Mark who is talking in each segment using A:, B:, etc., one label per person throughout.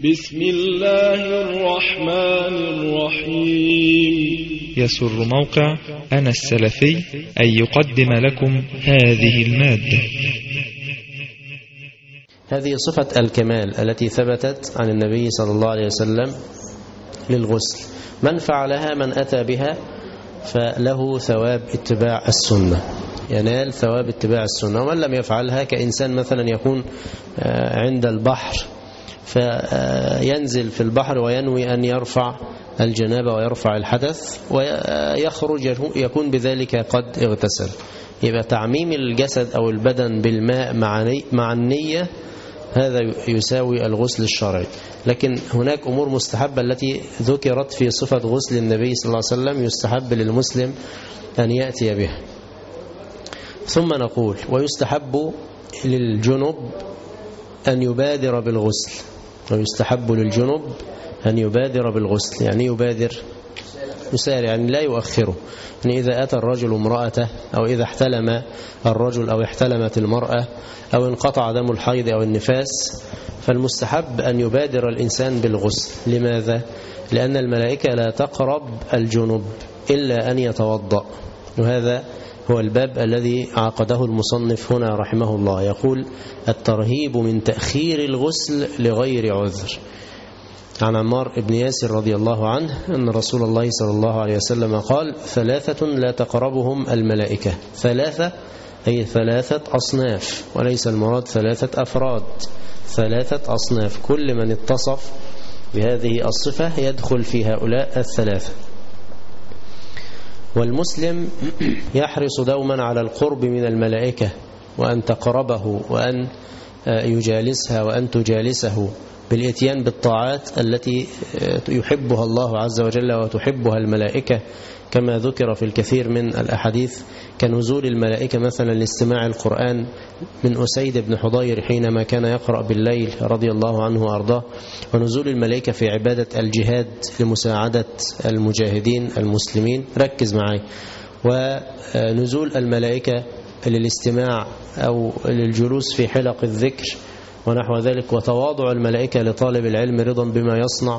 A: بسم الله الرحمن الرحيم.
B: يسر موقع أنا السلفي أن يقدم لكم هذه المادة.
C: هذه صفة الكمال التي ثبتت عن النبي صلى الله عليه وسلم للغسل، من فعلها من أتى بها فله ثواب اتباع السنة، ينال ثواب اتباع السنة. ومن لم يفعلها كإنسان مثلا يكون عند البحر فينزل في البحر وينوي أن يرفع الجنابة ويرفع الحدث ويخرج يكون بذلك قد اغتسل. يبقى تعميم الجسد أو البدن بالماء مع النية هذا يساوي الغسل الشرعي. لكن هناك أمور مستحبة التي ذكرت في صفة غسل النبي صلى الله عليه وسلم يستحب للمسلم أن يأتي بها. ثم نقول ويستحب للجنب أن يبادر بالغسل، ويستحب للجنب أن يبادر بالغسل. يعني يسارع، يعني لا يؤخره. يعني إذا أتى الرجل امرأته أو إذا احتلم الرجل أو احتلمت المرأة أو انقطع دم الحيض أو النفاس فالمستحب أن يبادر الإنسان بالغسل. لماذا؟ لأن الملائكة لا تقرب الجنب إلا أن يتوضأ. وهذا هو الباب الذي عقده المصنف هنا رحمه الله. يقول الترهيب من تأخير الغسل لغير عذر. عن عمار بن ياسر رضي الله عنه أن رسول الله صلى الله عليه وسلم قال ثلاثة لا تقربهم الملائكة. ثلاثة أي ثلاثة أصناف، وليس المراد ثلاثة أفراد، ثلاثة أصناف. كل من اتصف بهذه الصفة يدخل في هؤلاء الثلاثة. والمسلم يحرص دوما على القرب من الملائكة وأن تقربه وأن يجالسها وأن تجالسه بالإتيان بالطاعات التي يحبها الله عز وجل وتحبها الملائكة، كما ذكر في الكثير من الأحاديث كنزول الملائكة مثلا لاستماع القرآن من أسيد بن حضير حينما كان يقرأ بالليل رضي الله عنه وأرضاه، ونزول الملائكة في عبادة الجهاد لمساعدة المجاهدين المسلمين. ركز معي. ونزول الملائكة للاستماع أو للجلوس في حلق الذكر ونحو ذلك، وتواضع الملائكة لطالب العلم رضا بما يصنع.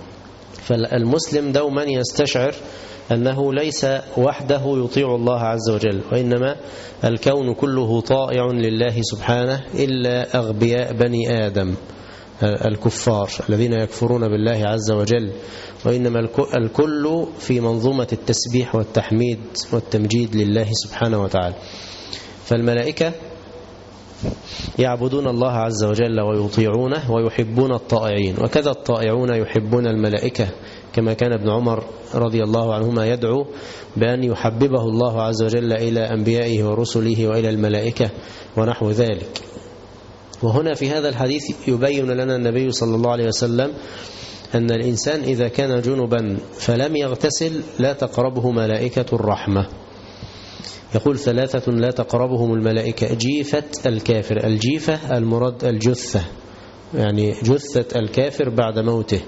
C: فالمسلم دوما يستشعر أنه ليس وحده يطيع الله عز وجل، وإنما الكون كله طائع لله سبحانه إلا أغبياء بني آدم الكفار الذين يكفرون بالله عز وجل، وإنما الكل في منظومة التسبيح والتحميد والتمجيد لله سبحانه وتعالى. فالملائكة يعبدون الله عز وجل ويطيعونه ويحبون الطائعين، وكذا الطائعون يحبون الملائكة، كما كان ابن عمر رضي الله عنهما يدعو بأن يحببه الله عز وجل إلى أنبيائه ورسله وإلى الملائكة ونحو ذلك. وهنا في هذا الحديث يبين لنا النبي صلى الله عليه وسلم أن الإنسان إذا كان جنبا فلم يغتسل لا تقربه ملائكة الرحمة. يقول ثلاثة لا تقربهم الملائكة: جيفة الكافر. الجيفة المراد الجثة، يعني جثة الكافر بعد موته.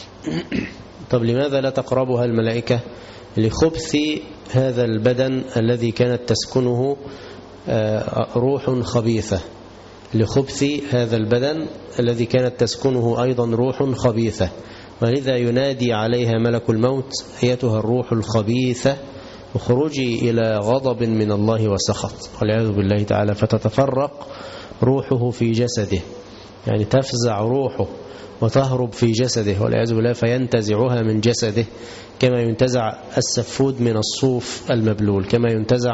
C: طب لماذا لا تقربها الملائكة؟ لخبث هذا البدن الذي كانت تسكنه روح خبيثة، لخبث هذا البدن الذي كانت تسكنه أيضا روح خبيثة، ولذا ينادي عليها ملك الموت: أيتها الروح الخبيثة اخرجي إلى غضب من الله وسخط، والعياذ بالله تعالى. فتتفرق روحه في جسده، يعني تفزع روحه وتهرب في جسده والعياذ بالله، فينتزعها من جسده كما ينتزع السفود من الصوف المبلول، كما ينتزع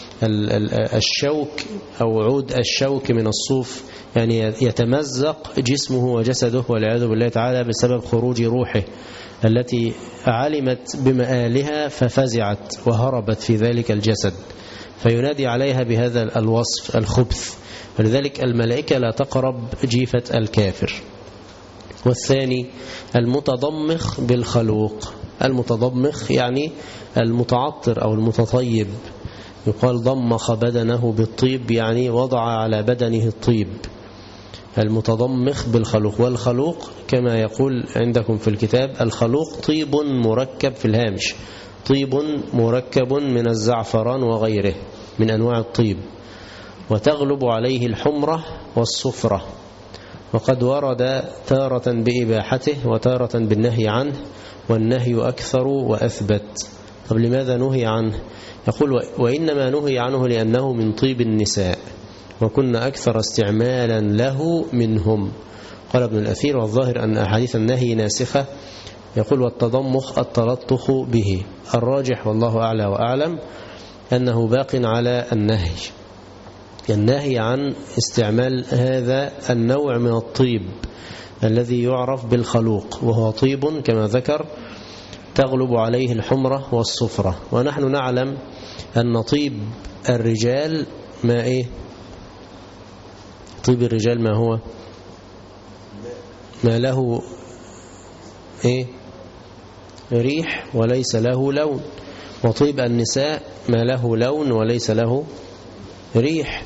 C: الشوك أو عود الشوك من الصوف، يعني يتمزق جسمه وجسده والعياذ بالله تعالى بسبب خروج روحه التي علمت بمآلها ففزعت وهربت في ذلك الجسد، فينادي عليها بهذا الوصف الخبث. ولذلك الملائكة لا تقرب جيفة الكافر. والثاني المتضمخ بالخلوق. المتضمخ يعني المتعطر أو المتطيب. يقال ضمخ بدنه بالطيب، يعني وضع على بدنه الطيب. المتضمخ بالخلوق. والخلوق كما يقول عندكم في الكتاب الخلوق طيب مركب في الهامش، طيب مركب من الزعفران وغيره من أنواع الطيب، وتغلب عليه الحمرة والصفرة. وقد ورد تارة بإباحته وتارة بالنهي عنه، والنهي أكثر وأثبت. طب لماذا نهي عنه؟ يقول وإنما نهي عنه لأنه من طيب النساء وكنا أكثر استعمالا له منهم. قال ابن الأثير والظاهر أن أحاديث النهي ناسخة. يقول والتضمخ التلطخ به. الراجح والله أعلى وأعلم أنه باق على النهي عن استعمال هذا النوع من الطيب الذي يعرف بالخلوق، وهو طيب كما ذكر تغلب عليه الحمرة والصفرة. ونحن نعلم أن طيب الرجال ما إيه؟ طيب الرجال ما هو؟ ما له إيه؟ ريح وليس له لون. وطيب النساء ما له لون وليس له ريح،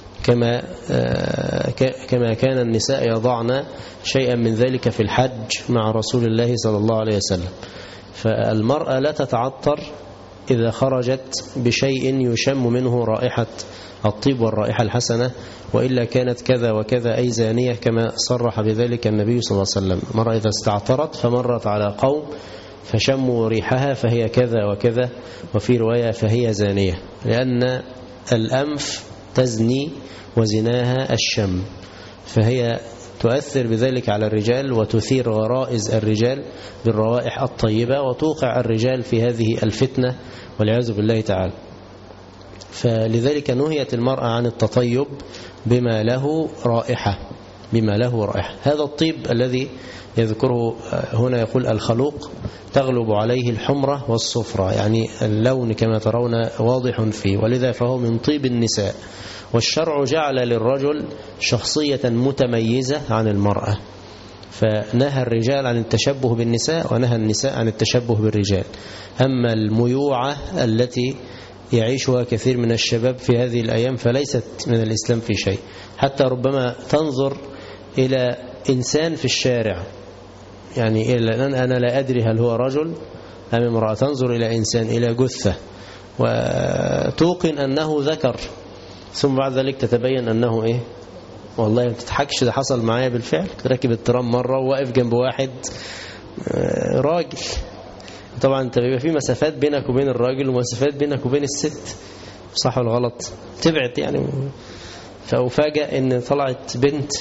C: كما كان النساء يضعن شيئا من ذلك في الحج مع رسول الله صلى الله عليه وسلم. فالمرأة لا تتعطر إذا خرجت بشيء يشم منه رائحة الطيب والرائحة الحسنة، وإلا كانت كذا وكذا أي زانية، كما صرح بذلك النبي صلى الله عليه وسلم. مرأة إذا استعطرت فمرت على قوم فشموا ريحها فهي كذا وكذا، وفي رواية فهي زانية، لأن الأنف تزني وزناها الشم، فهي تؤثر بذلك على الرجال وتثير غرائز الرجال بالروائح الطيبة، وتوقع الرجال في هذه الفتنة والعياذ بالله تعالى. فلذلك نهيت المرأة عن التطيب بما له رائحة. هذا الطيب الذي يذكره هنا يقول الخلوق تغلب عليه الحمرة والصفرة، يعني اللون كما ترون واضح فيه، ولذا فهو من طيب النساء. والشرع جعل للرجل شخصية متميزة عن المرأة، فنهى الرجال عن التشبه بالنساء ونهى النساء عن التشبه بالرجال. أما الميوعة التي يعيشها كثير من الشباب في هذه الأيام فليست من الإسلام في شيء. حتى ربما تنظر إلى إنسان في الشارع، يعني أنا لا أدري هل هو رجل أم امرأة، تنظر إلى إنسان، إلى جثة، وتوقن أنه ذكر، ثم بعد ذلك تتبين أنه إيه؟ والله ما تضحكش، ده حصل معايا بالفعل. راكب الترام مرة وواقف جنب واحد راجل، طبعا انت بيبقى في مسافات بينك وبين الراجل ومسافات بينك وبين الست، صح ولا غلط؟ تبعد يعني. فأفاجأ ان طلعت بنت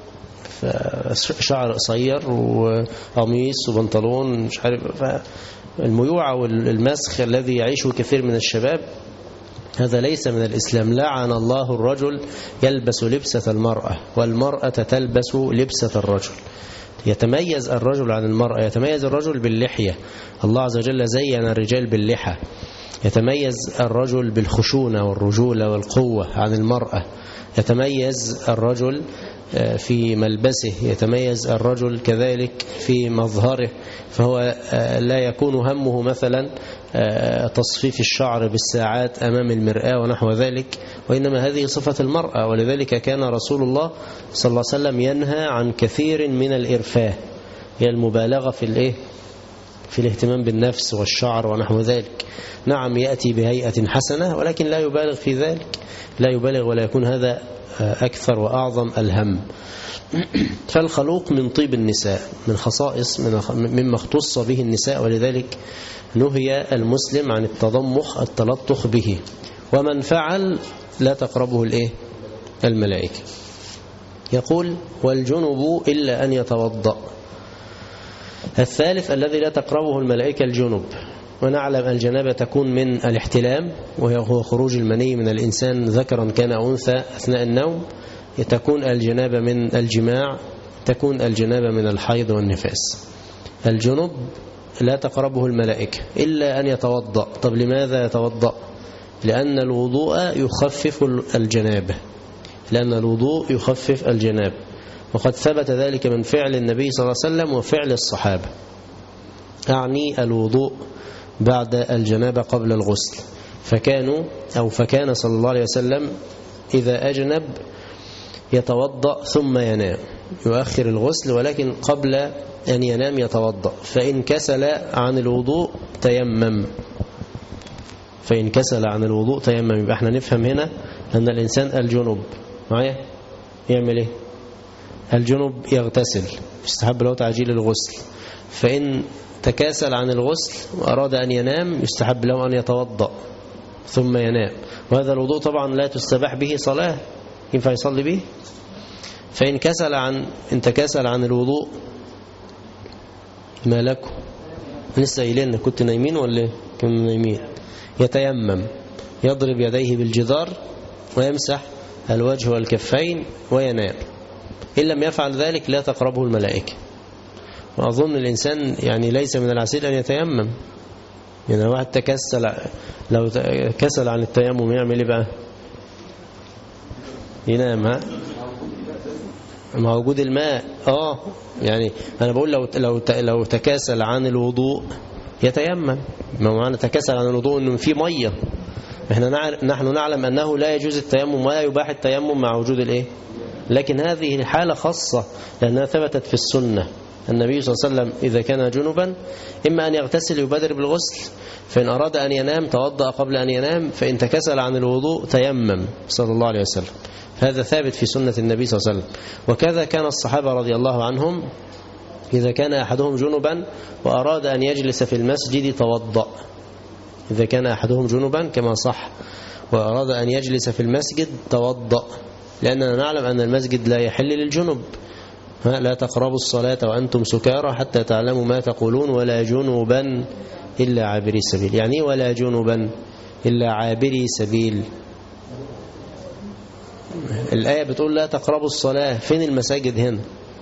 C: شعر قصير وقميص وبنطلون مش عارف. الميوعة والمسخ الذي يعيشه كثير من الشباب هذا ليس من الإسلام. لعن الله الرجل يلبس لبسة المرأة، والمرأة تلبس لبسة الرجل. يتميز الرجل عن المرأة، يتميز الرجل باللحية، الله عز وجل زين الرجال باللحى. يتميز الرجل بالخشونة والرجولة والقوة عن المرأة. يتميز الرجل في ملبسه، يتميز الرجل كذلك في مظهره، فهو لا يكون همه مثلا تصفيف الشعر بالساعات أمام المرآة ونحو ذلك، وإنما هذه صفة المرأة. ولذلك كان رسول الله صلى الله عليه وسلم ينهى عن كثير من الإرفاه، هي المبالغة في الاهتمام بالنفس والشعر ونحو ذلك. نعم يأتي بهيئة حسنة ولكن لا يبالغ في ذلك، لا يبالغ ولا يكون هذا أكثر وأعظم الهم. فالخلوق من طيب النساء، من خصائص مما اختص به النساء، ولذلك نهي المسلم عن التضمخ التلطخ به. ومن فعل لا تقربه الملائكة. يقول والجنب إلا أن يتوضأ. الثالث الذي لا تقربه الملائكة الجنب. ونعلم الجنابة تكون من الاحتلام، وهو خروج المني من الإنسان ذكرا كان أنثى أثناء النوم. تكون الجنابة من الجماع، تكون الجنابة من الحيض والنفاس. الجنب لا تقربه الملائكة إلا أن يتوضأ. طب لماذا يتوضأ؟ لأن الوضوء يخفف الجنابة، لأن الوضوء يخفف الجنابة، وقد ثبت ذلك من فعل النبي صلى الله عليه وسلم وفعل الصحابة. أعني الوضوء بعد الجنابة قبل الغسل. فكان صلى الله عليه وسلم إذا أجنب يتوضأ ثم ينام، يؤخر الغسل ولكن قبل أن ينام يتوضأ. فإن كسل عن الوضوء تيمم، يبقى احنا نفهم هنا أن الإنسان الجنوب معايا يعمل ايه؟ الجنب يغتسل، يستحب له تعجيل الغسل. فإن تكاسل عن الغسل وأراد أن ينام يستحب له أن يتوضأ ثم ينام. وهذا الوضوء طبعا لا تستباح به صلاة، ينفع يصلي به. فإن تكاسل عن الوضوء ما لكم؟ لسه قايلين كنت نايمين ولا كنا نايمين؟ يتيمم، يضرب يديه بالجدار ويمسح الوجه والكفين وينام. إن لم يفعل ذلك لا تقربه الملائكة. وأظن الإنسان يعني ليس من العسير أن يتيمم. يعني لو واحد لو كسل عن التيمم يعمل إيه بقى؟ ينام. مع وجود الماء. يعني أنا بقول لو تكاسل عن الوضوء يتيمم. ما معنى تكاسل عن الوضوء؟ إنه في مية. نحن نعلم أنه لا يجوز التيمم ولا يباح التيمم مع وجود الإيه؟ لكن هذه الحالة خاصة لأنها ثبتت في السنة. النبي صلى الله عليه وسلم إذا كان جنبا إما أن يغتسل يبادر بالغسل، فإن أراد أن ينام توضأ قبل أن ينام، فإن تكسل عن الوضوء تيمم صلى الله عليه وسلم. هذا ثابت في سنة النبي صلى الله عليه وسلم. وكذا كان الصحابة رضي الله عنهم إذا كان أحدهم جنبا وأراد أن يجلس في المسجد توضأ. إذا كان أحدهم جنبا كما صح وأراد أن يجلس في المسجد توضأ، لأننا نعلم أن المسجد لا يحل للجنب. لا تقربوا الصلاة وأنتم سكارى حتى تعلموا ما تقولون ولا جنبا إلا عابري سبيل. يعني ولا جنبا إلا عابري سبيل. الآية بتقول لا تقربوا الصلاة، فين المساجد هنا؟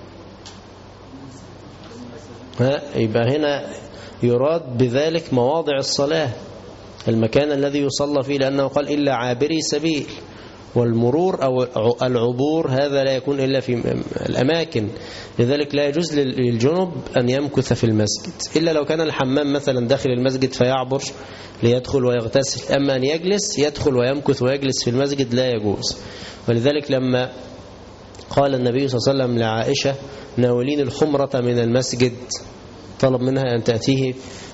C: يبقى هنا يراد بذلك مواضع الصلاة، المكان الذي يصلى فيه، لأنه قال إلا عابري سبيل. والمرور أو العبور هذا لا يكون إلا في الأماكن. لذلك لا يجوز للجنب أن يمكث في المسجد إلا لو كان الحمام مثلا داخل المسجد فيعبر ليدخل ويغتسل. أما أن يجلس يدخل ويمكث ويجلس في المسجد لا يجوز. ولذلك لما قال النبي صلى الله عليه وسلم لعائشة ناولين الحمرة من المسجد، طلب منها أن تأتيه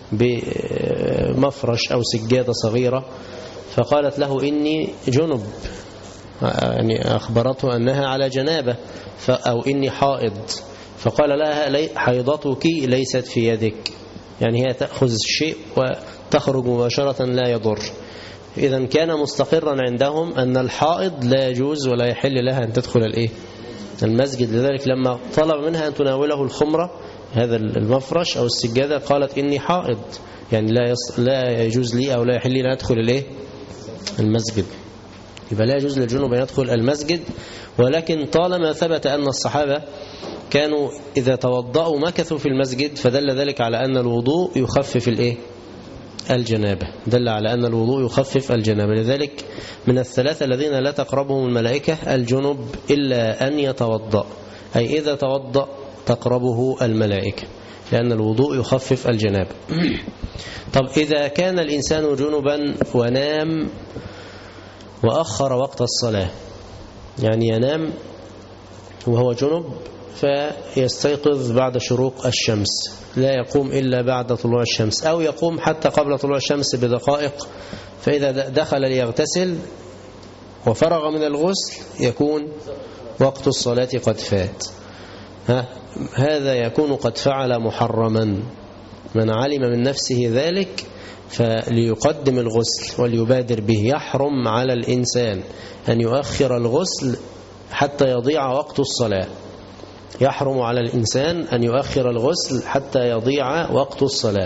C: بمفرش أو سجادة صغيرة، فقالت له إني جنب، يعني أخبرته أنها على جنابة، أو إني حائض، فقال لها حيضتك ليست في يدك، يعني هي تأخذ الشيء وتخرج مباشرة لا يضر. إذا كان مستقرا عندهم أن الحائض لا يجوز ولا يحل لها أن تدخل المسجد. لذلك لما طلب منها أن تناوله الخمرة هذا المفرش أو السجادة قالت إني حائض، يعني لا يجوز لي أو لا يحل لي أن أدخل المسجد. يبقى لا يجوز للجنوب أن يدخل المسجد. ولكن طالما ثبت أن الصحابة كانوا إذا توضأوا مكثوا في المسجد فدل ذلك على أن الوضوء يخفف الجنابة، دل على أن الوضوء يخفف الجنابة. لذلك من الثلاثة الذين لا تقربهم الملائكة الجنب إلا أن يتوضأ، أي إذا توضأ تقربه الملائكة، لأن الوضوء يخفف الجنابة. طب إذا كان الإنسان جنبا ونام وأخر وقت الصلاة، يعني ينام وهو جنب فيستيقظ بعد شروق الشمس، لا يقوم إلا بعد طلوع الشمس، أو يقوم حتى قبل طلوع الشمس بدقائق، فإذا دخل ليغتسل وفرغ من الغسل يكون وقت الصلاة قد فات. هذا يكون قد فعل محرما. من علم من نفسه ذلك فليقدم الغسل وليبادر به. يحرم على الإنسان أن يؤخر الغسل حتى يضيع وقت الصلاة. يحرم على الإنسان أن يؤخر الغسل حتى يضيع وقت الصلاة.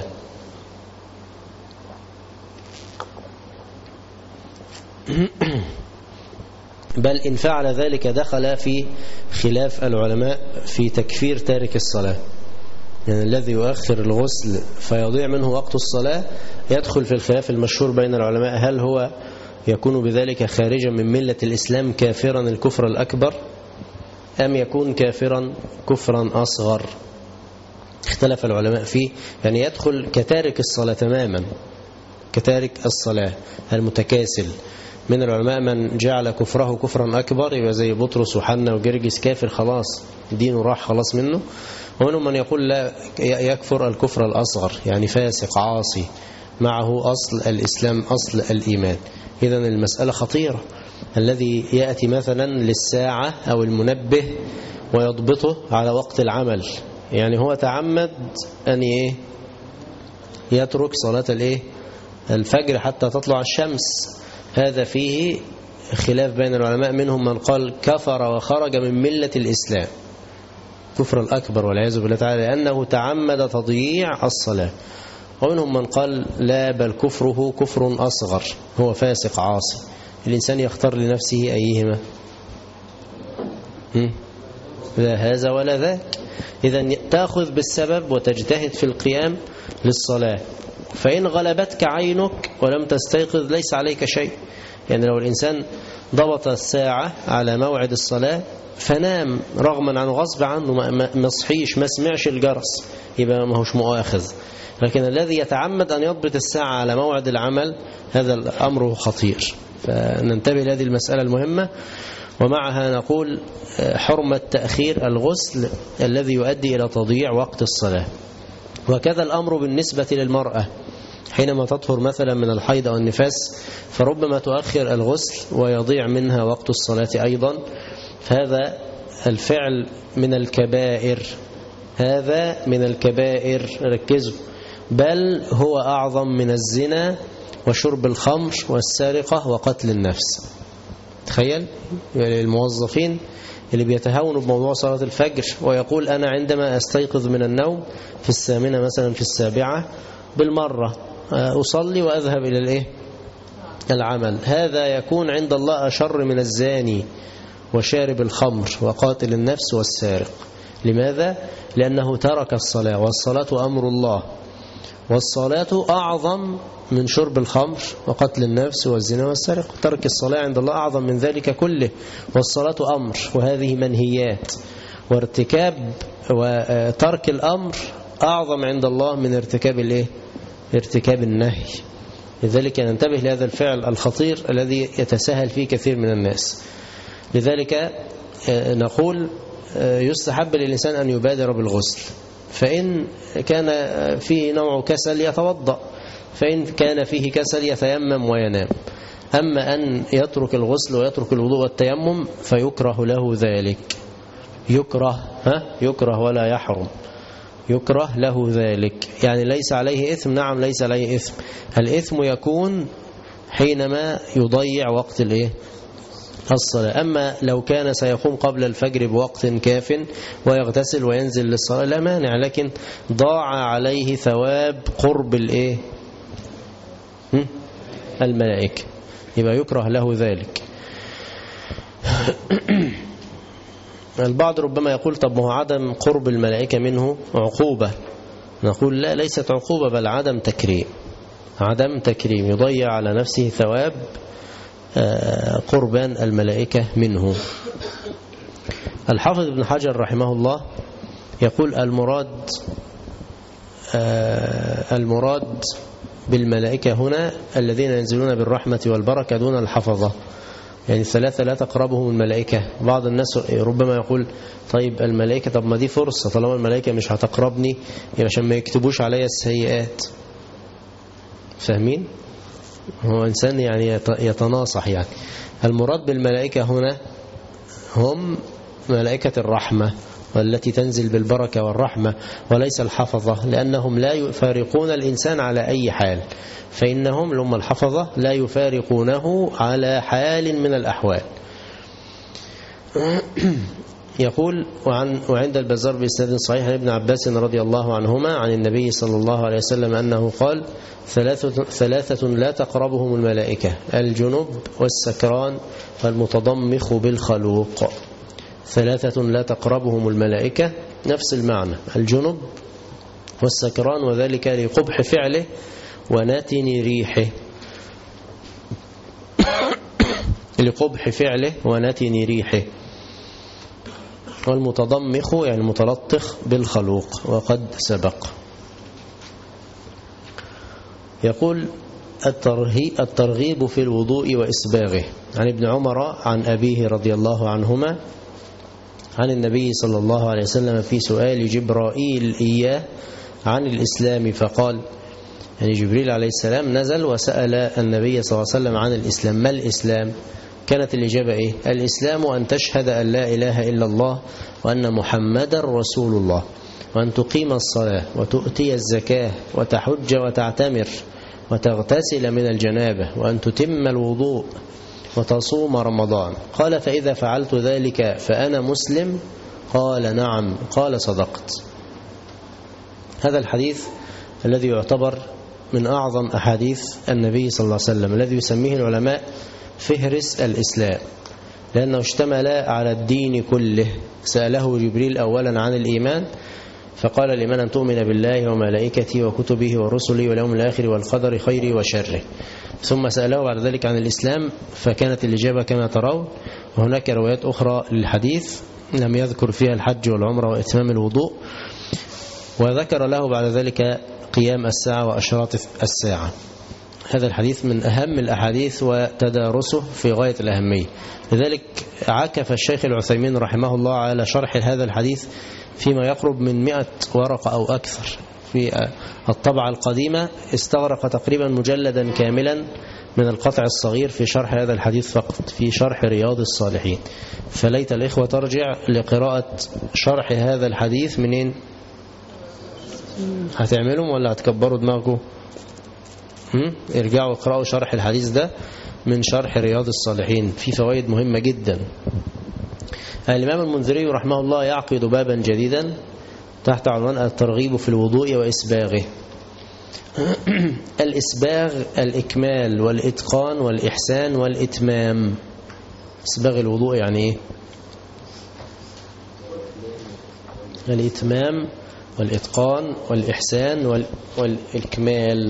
C: بل إن فعل ذلك دخل في خلاف العلماء في تكفير تارك الصلاة. يعني الذي يؤخر الغسل فيضيع منه وقت الصلاة يدخل في الخلاف المشهور بين العلماء، هل هو يكون بذلك خارجا من ملة الإسلام كافرا الكفر الأكبر، أم يكون كافرا كفرا أصغر؟ اختلف العلماء فيه. يعني يدخل كتارك الصلاة تماما، كتارك الصلاة المتكاسل. من العلماء من جعل كفره كفرا أكبر، يبقى زي بطرس وحنا وجرجس، كافر خلاص دينه راح خلاص منه. ومنهم من يقول لا، يكفر الكفر الأصغر، يعني فاسق عاصي معه أصل الإسلام أصل الإيمان. إذن المسألة خطيرة. الذي يأتي مثلا للساعة أو المنبه ويضبطه على وقت العمل. يعني هو تعمد أن يترك صلاة الفجر حتى تطلع الشمس. هذا فيه خلاف بين العلماء، منهم من قال كفر وخرج من ملة الإسلام كفر الأكبر والعياذ بالله تعالى لأنه تعمد تضييع الصلاة، ومنهم من قال لا، بل كفره كفر أصغر، هو فاسق عاصي. الإنسان يختار لنفسه أيهما، لا هذا ولا ذاك. إذن تأخذ بالسبب وتجتهد في القيام للصلاة، فإن غلبتك عينك ولم تستيقظ ليس عليك شيء. يعني لو الإنسان ضبط الساعة على موعد الصلاة فنام رغما عنه غصب عنه، ما صحيش، ما سمعش الجرس، يبقى ما هوش مؤاخذ. لكن الذي يتعمد أن يضبط الساعة على موعد العمل هذا الأمر خطير. فننتبه لهذه المسألة المهمة. ومعها نقول حرمة تأخير الغسل الذي يؤدي إلى تضييع وقت الصلاة. وكذا الأمر بالنسبة للمرأة حينما تطهر مثلا من الحيض أو النفاس، فربما تؤخر الغسل ويضيع منها وقت الصلاة أيضا. هذا الفعل من الكبائر، هذا من الكبائر، ركزوا، بل هو أعظم من الزنا وشرب الخمر والسرقة وقتل النفس. تخيل يعني الموظفين اللي بيتهاونوا بموضوع صلاة الفجر ويقول أنا عندما أستيقظ من النوم في 8 مثلا في 7 بالمرة أصلي وأذهب إلى العمل، هذا يكون عند الله أشر من الزاني وشارب الخمر وقاتل النفس والسارق. لماذا؟ لأنه ترك الصلاة، والصلاة أمر الله، والصلاة أعظم من شرب الخمر وقتل النفس والزنا والسرقة. ترك الصلاة عند الله أعظم من ذلك كله، والصلاة أمر وهذه منهيات، وارتكاب وترك الأمر أعظم عند الله من ارتكاب النهي. لذلك ننتبه لهذا الفعل الخطير الذي يتساهل فيه كثير من الناس. لذلك نقول يستحب للإنسان أن يبادر بالغسل، فإن كان فيه نوع كسل يتوضأ، فإن كان فيه كسل يتيمم وينام. أما أن يترك الغسل ويترك الوضوء والتيمم فيكره له ذلك، يكره ولا يحرم، يكره له ذلك. يعني ليس عليه إثم، نعم ليس عليه إثم. الإثم يكون حينما يضيع وقت الصلاة. أما لو كان سيقوم قبل الفجر بوقت كاف ويغتسل وينزل للصلاة لا مانع، لكن ضاع عليه ثواب قرب الملائكة، يبقى يكره له ذلك. البعض ربما يقول طب ما هو عدم قرب الملائكة منه عقوبة. نقول لا، ليست عقوبة، بل عدم تكريم، يضيع على نفسه ثواب قربان الملائكة منه. الحافظ ابن حجر رحمه الله يقول المراد بالملائكة هنا الذين ينزلون بالرحمة والبركة دون الحفظة، يعني 3 لا تقربهم الملائكة. بعض الناس ربما يقول طيب الملائكة، طب ما دي فرصة، طالما الملائكة مش هتقربني عشان ما يكتبوش عليا السيئات. فاهمين؟ هو إنسان يعني يتناصح. يعني المراد بالملائكة هنا هم ملائكة الرحمة والتي تنزل بالبركة والرحمة، وليس الحفظة، لأنهم لا يفارقون الإنسان على أي حال، فإنهم لما الحفظة لا يفارقونه على حال من الأحوال. يقول وعند البزار بإسناد صحيح عن ابن عباس رضي الله عنهما عن النبي صلى الله عليه وسلم أنه قال 3 لا تقربهم الملائكة: الجنب والسكران والمتضمخ بالخلوق. 3 لا تقربهم الملائكة، نفس المعنى، الجنب والسكران، وذلك لقبح فعله ونتن ريحه. لقبح فعله ونتن ريحه. والمتضمخ يعني المتلطخ بالخلوق، وقد سبق. يقول الترغيب في الوضوء وإسباغه. عن ابن عمر عن أبيه رضي الله عنهما عن النبي صلى الله عليه وسلم في سؤال جبرائيل إياه عن الإسلام فقال، يعني جبريل عليه السلام نزل وسأل النبي صلى الله عليه وسلم عن الإسلام، ما الإسلام؟ كانت الإجابة إيه؟ الإسلام أن تشهد أن لا إله إلا الله وأن محمدا رسول الله، وأن تقيم الصلاة وتؤتي الزكاة وتحج وتعتمر وتغتسل من الجنابة وأن تتم الوضوء وتصوم رمضان. قال: فإذا فعلت ذلك فأنا مسلم؟ قال: نعم. قال: صدقت. هذا الحديث الذي يعتبر من أعظم أحاديث النبي صلى الله عليه وسلم، الذي يسميه العلماء فهرس الإسلام، لأنه اشتمل على الدين كله. سأله جبريل أولا عن الإيمان فقال: الإيمان أن تؤمن بالله وملائكته وكتبه ورسله واليوم الآخر والقدر خيره وشره. ثم سأله بعد ذلك عن الإسلام فكانت الإجابة كما ترون. وهناك روايات أخرى للحديث لم يذكر فيها الحج والعمرة وإتمام الوضوء، وذكر له بعد ذلك قيام الساعة وأشراط الساعة. هذا الحديث من أهم الأحاديث وتدارسه في غاية الأهمية. لذلك عكف الشيخ العثيمين رحمه الله على شرح هذا الحديث فيما يقرب من 100 ورقة أو أكثر. في الطبعة القديمة استغرق تقريبا مجلدا كاملا من القطع الصغير في شرح هذا الحديث فقط، في شرح رياض الصالحين. فليت الإخوة ترجع لقراءة شرح هذا الحديث. منين هتعملهم ولا هتكبروا دماغكم؟ ارجعوا اقرأوا شرح الحديث ده من شرح رياض الصالحين، في فوائد مهمة جدا. الإمام المنذري رحمه الله يعقد بابا جديدا تحت عنوان الترغيب في الوضوء وإسباغه. الإسباغ الإكمال والإتقان والإحسان والإتمام. إسباغ الوضوء يعني إيه؟ الإتمام والإتقان والإحسان والإكمال.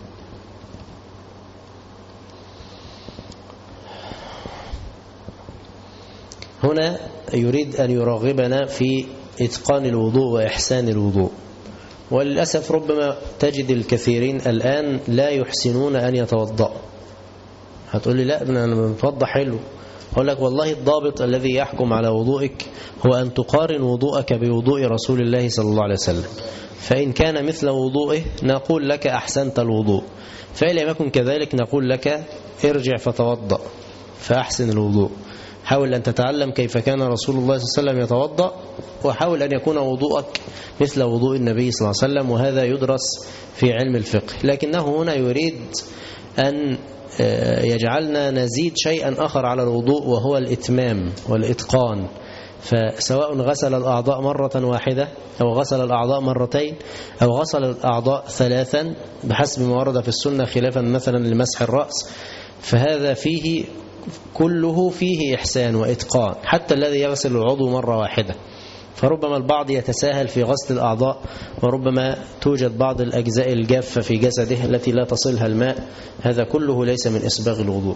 C: هنا يريد أن يرغبنا في إتقان الوضوء وإحسان الوضوء. وللأسف ربما تجد الكثيرين الآن لا يحسنون أن يتوضأ. هتقول لي لا أنا بتوضأ حلو. أقول لك والله الضابط الذي يحكم على وضوئك هو أن تقارن وضوءك بوضوء رسول الله صلى الله عليه وسلم. فإن كان مثل وضوئه نقول لك أحسنت الوضوء، فإن لم يكن كذلك نقول لك ارجع فتوضأ فأحسن الوضوء. حاول أن تتعلم كيف كان رسول الله صلى الله عليه وسلم يتوضأ، وحاول أن يكون وضوءك مثل وضوء النبي صلى الله عليه وسلم، وهذا يدرس في علم الفقه. لكنه هنا يريد أن يجعلنا نزيد شيئا آخر على الوضوء، وهو الإتمام والإتقان. فسواء غسل الأعضاء مرة واحدة أو غسل الأعضاء مرتين أو غسل الأعضاء ثلاثا بحسب ما ورد في السنة، خلافا مثلا لمسح الرأس، فهذا فيه كله فيه إحسان وإتقان، حتى الذي يغسل العضو مرة واحدة. فربما البعض يتساهل في غسل الأعضاء، وربما توجد بعض الأجزاء الجافة في جسده التي لا تصلها الماء. هذا كله ليس من إسباغ الوضوء.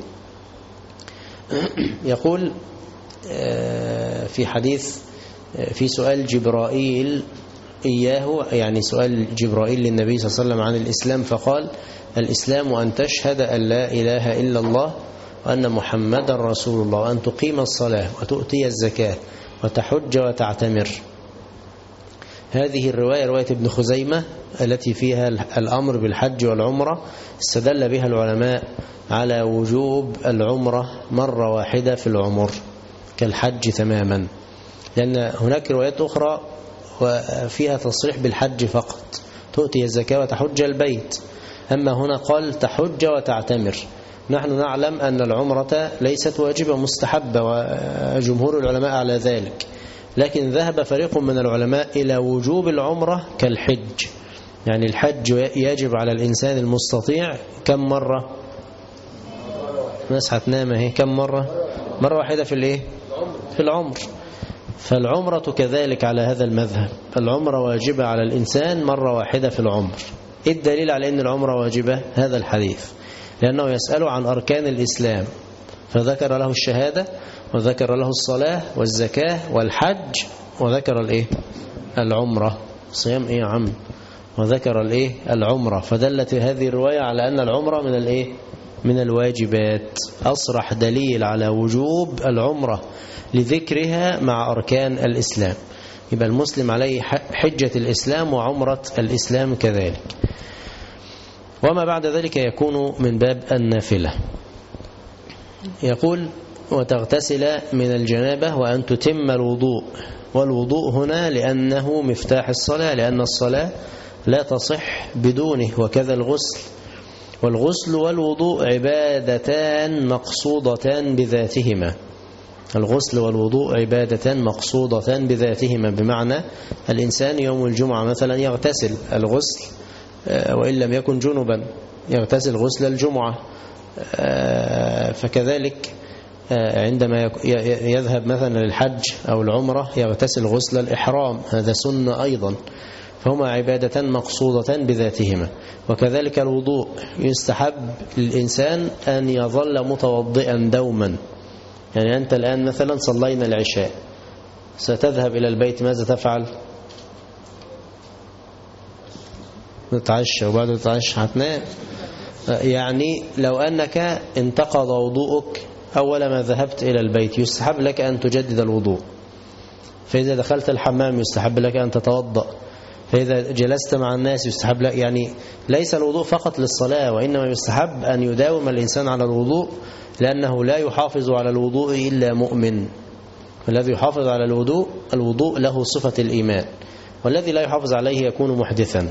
C: يقول في حديث في سؤال جبرائيل إياه، يعني سؤال جبرائيل للنبي صلى الله عليه وسلم عن الإسلام، فقال: الإسلام أن تشهد أن لا إله إلا الله وأن محمدا رسول الله وأن تقيم الصلاة وتؤتي الزكاة وتحج وتعتمر. هذه الرواية رواية ابن خزيمة التي فيها الأمر بالحج والعمرة، استدل بها العلماء على وجوب العمرة مرة واحدة في العمر كالحج تماما، لأن هناك روايات أخرى وفيها تصريح بالحج فقط، تؤتي الزكاة وتحج البيت. أما هنا قال تحج وتعتمر. نحن نعلم أن العمرة ليست واجبة، مستحبة، وجمهور العلماء على ذلك، لكن ذهب فريق من العلماء إلى وجوب العمرة كالحج. يعني الحج يجب على الإنسان المستطيع كم مرة؟ مسحة نامة هي كم مرة؟ مرة واحدة في الإيه؟ في العمر. فالعمرة كذلك على هذا المذهب، العمرة واجبة على الإنسان مرة واحدة في العمر. إيه الدليل على أن العمرة واجبة؟ هذا الحديث، لأنه يسأل عن أركان الإسلام فذكر له الشهادة وذكر له الصلاة والزكاة والحج، وذكر الإيه؟ العمرة. صيام إيه يا عم؟ وذكر الإيه؟ العمرة. فدلت هذه الرواية على أن العمرة من الإيه؟ من الواجبات. أصرح دليل على وجوب العمرة لذكرها مع أركان الإسلام. يبقى المسلم عليه حجة الإسلام وعمرة الإسلام كذلك، وما بعد ذلك يكون من باب النافلة. يقول وتغتسل من الجنابة وأن تتم الوضوء. والوضوء هنا لأنه مفتاح الصلاة، لأن الصلاة لا تصح بدونه، وكذا الغسل. والغسل والوضوء عبادتان مقصودتان بذاتهما. الغسل والوضوء عبادتان مقصودتان بذاتهما، بمعنى الإنسان يوم الجمعة مثلا يغتسل الغسل وإن لم يكن جنبا، يغتسل غسل الجمعة. فكذلك عندما يذهب مثلا للحج أو العمرة يغتسل غسل الإحرام، هذا سنة أيضا. فهما عبادتان مقصودتان بذاتهما. وكذلك الوضوء، يستحب للإنسان أن يظل متوضئا دوما. يعني أنت الآن مثلا صلينا العشاء، ستذهب إلى البيت، ماذا تفعل؟ نتعشى، وبعد نتعشى هتنام. يعني لو أنك انتقض وضوءك أول ما ذهبت إلى البيت يستحب لك أن تجدد الوضوء. فإذا دخلت الحمام يستحب لك أن تتوضأ. فإذا جلست مع الناس يستحب لك، يعني ليس الوضوء فقط للصلاة، وإنما يستحب أن يداوم الإنسان على الوضوء، لأنه لا يحافظ على الوضوء إلا مؤمن. الذي يحافظ على الوضوء له صفة الإيمان، والذي لا يحافظ عليه يكون محدثا.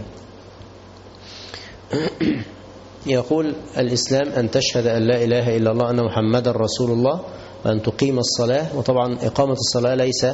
C: يقول الإسلام أن تشهد أن لا إله إلا الله، أن محمد رسول الله، وأن تقيم الصلاة. وطبعا إقامة الصلاة ليس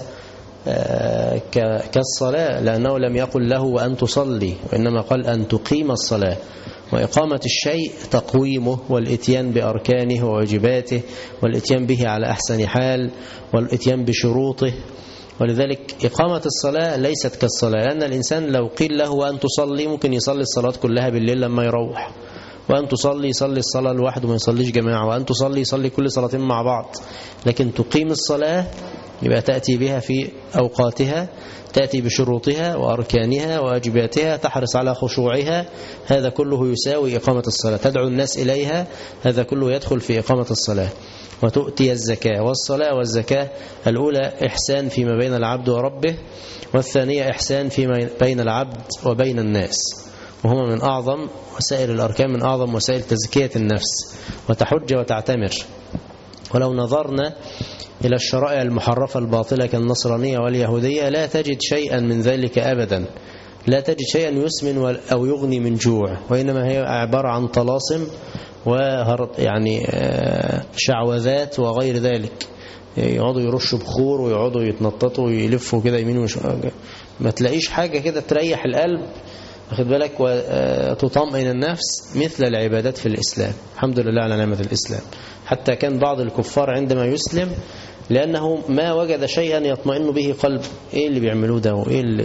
C: كالصلاة، لأنه لم يقل له وأن تصلي، وإنما قال أن تقيم الصلاة. وإقامة الشيء تقويمه والإتيان بأركانه وواجباته، والإتيان به على أحسن حال، والإتيان بشروطه. ولذلك إقامة الصلاة ليست كالصلاة، لأن الإنسان لو قيل له وأن تصلي ممكن يصلي الصلاة كلها بالليل لما يروح، وأن تصلي يصلي الصلاة لوحده ما يصليش جماعة، وأن تصلي يصلي كل صلاتين مع بعض. لكن تقيم الصلاة يبقى تأتي بها في أوقاتها، تأتي بشروطها وأركانها وواجباتها، تحرص على خشوعها، هذا كله يساوي إقامة الصلاة. تدعو الناس إليها، هذا كله يدخل في إقامة الصلاة. وتؤتي الزكاة. والصلاة والزكاة الأولى إحسان فيما بين العبد وربه، والثانية إحسان فيما بين العبد وبين الناس، وهما من أعظم وسائل الأركان، من أعظم وسائل تزكية النفس. وتحج وتعتمر. ولو نظرنا إلى الشرائع المحرفة الباطلة كالنصرانية واليهودية لا تجد شيئا من ذلك أبدا، لا تجد شيئا يسمن أو يغني من جوع، وإنما هي عبارة عن طلاسم يعني شعوذات وغير ذلك. يقعدوا يرشوا بخور ويقعدوا يتنططوا ويلفوا كده يمين وشمال، ما تلاقيش حاجة كده تريح القلب، واخد بالك، وتطمئن النفس مثل العبادات في الإسلام. الحمد لله على نعمة الإسلام. حتى كان بعض الكفار عندما يسلم لأنه ما وجد شيئا يطمئن به قلب، إيه اللي بيعملوه ده، وإيه اللي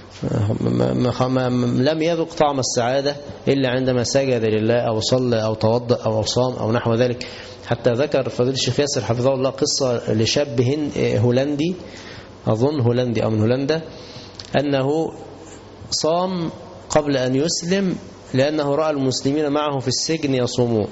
C: لم يذق طعم السعادة إلا عندما سجد لله أو صلى أو توضأ أو صام أو نحو ذلك. حتى ذكر فضيلة الشيخ ياسر حفظه الله قصة لشاب هولندي، أظن هولندي أو من هولندا، أنه صام قبل أن يسلم لأنه رأى المسلمين معه في السجن يصومون،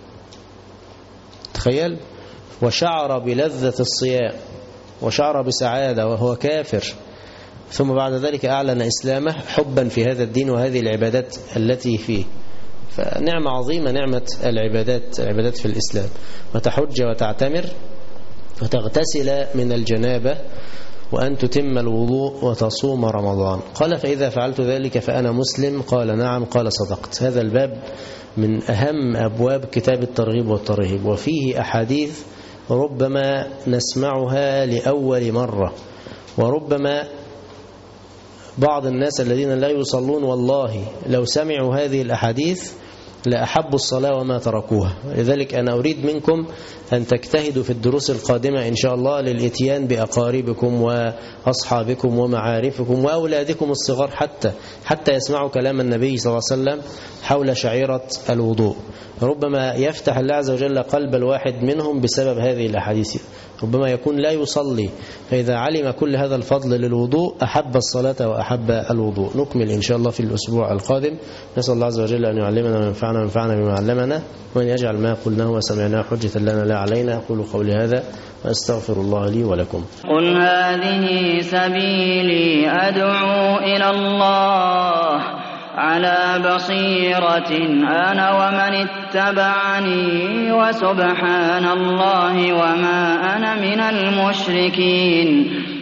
C: تخيل، وشعر بلذة الصيام وشعر بسعادة وهو كافر. ثم بعد ذلك أعلن إسلامه حبا في هذا الدين وهذه العبادات التي فيه. فنعمة عظيمة نعمة العبادات في الإسلام. وتحج وتعتمر وتغتسل من الجنابة وأن تتم الوضوء وتصوم رمضان. قال فإذا فعلت ذلك فأنا مسلم؟ قال نعم. قال صدقت. هذا الباب من أهم أبواب كتاب الترغيب والترهيب، وفيه أحاديث ربما نسمعها لأول مرة، وربما بعض الناس الذين لا يصلون والله لو سمعوا هذه الأحاديث لأحبوا الصلاة وما تركوها. لذلك أنا أريد منكم أن تجتهدوا في الدروس القادمة إن شاء الله للإتيان بأقاربكم وأصحابكم ومعارفكم وأولادكم الصغار حتى يسمعوا كلام النبي صلى الله عليه وسلم حول شعيرة الوضوء. ربما يفتح الله عز وجل قلب الواحد منهم بسبب هذه الأحاديث. ربما يكون لا يصلي، فإذا علم كل هذا الفضل للوضوء أحب الصلاة وأحب الوضوء. نكمل إن شاء الله في الأسبوع القادم. نسأل الله عز وجل أن يعلمنا وينفعنا بما علمنا، وأن يجعل ما قلناه وسمعناه حجة لنا لا علينا. أقول قولي هذا وأستغفر الله لي ولكم.
D: قل هذه سبيلي أدعو إلى الله على بصيرة أنا ومن اتبعني وسبحان الله وما أنا من المشركين.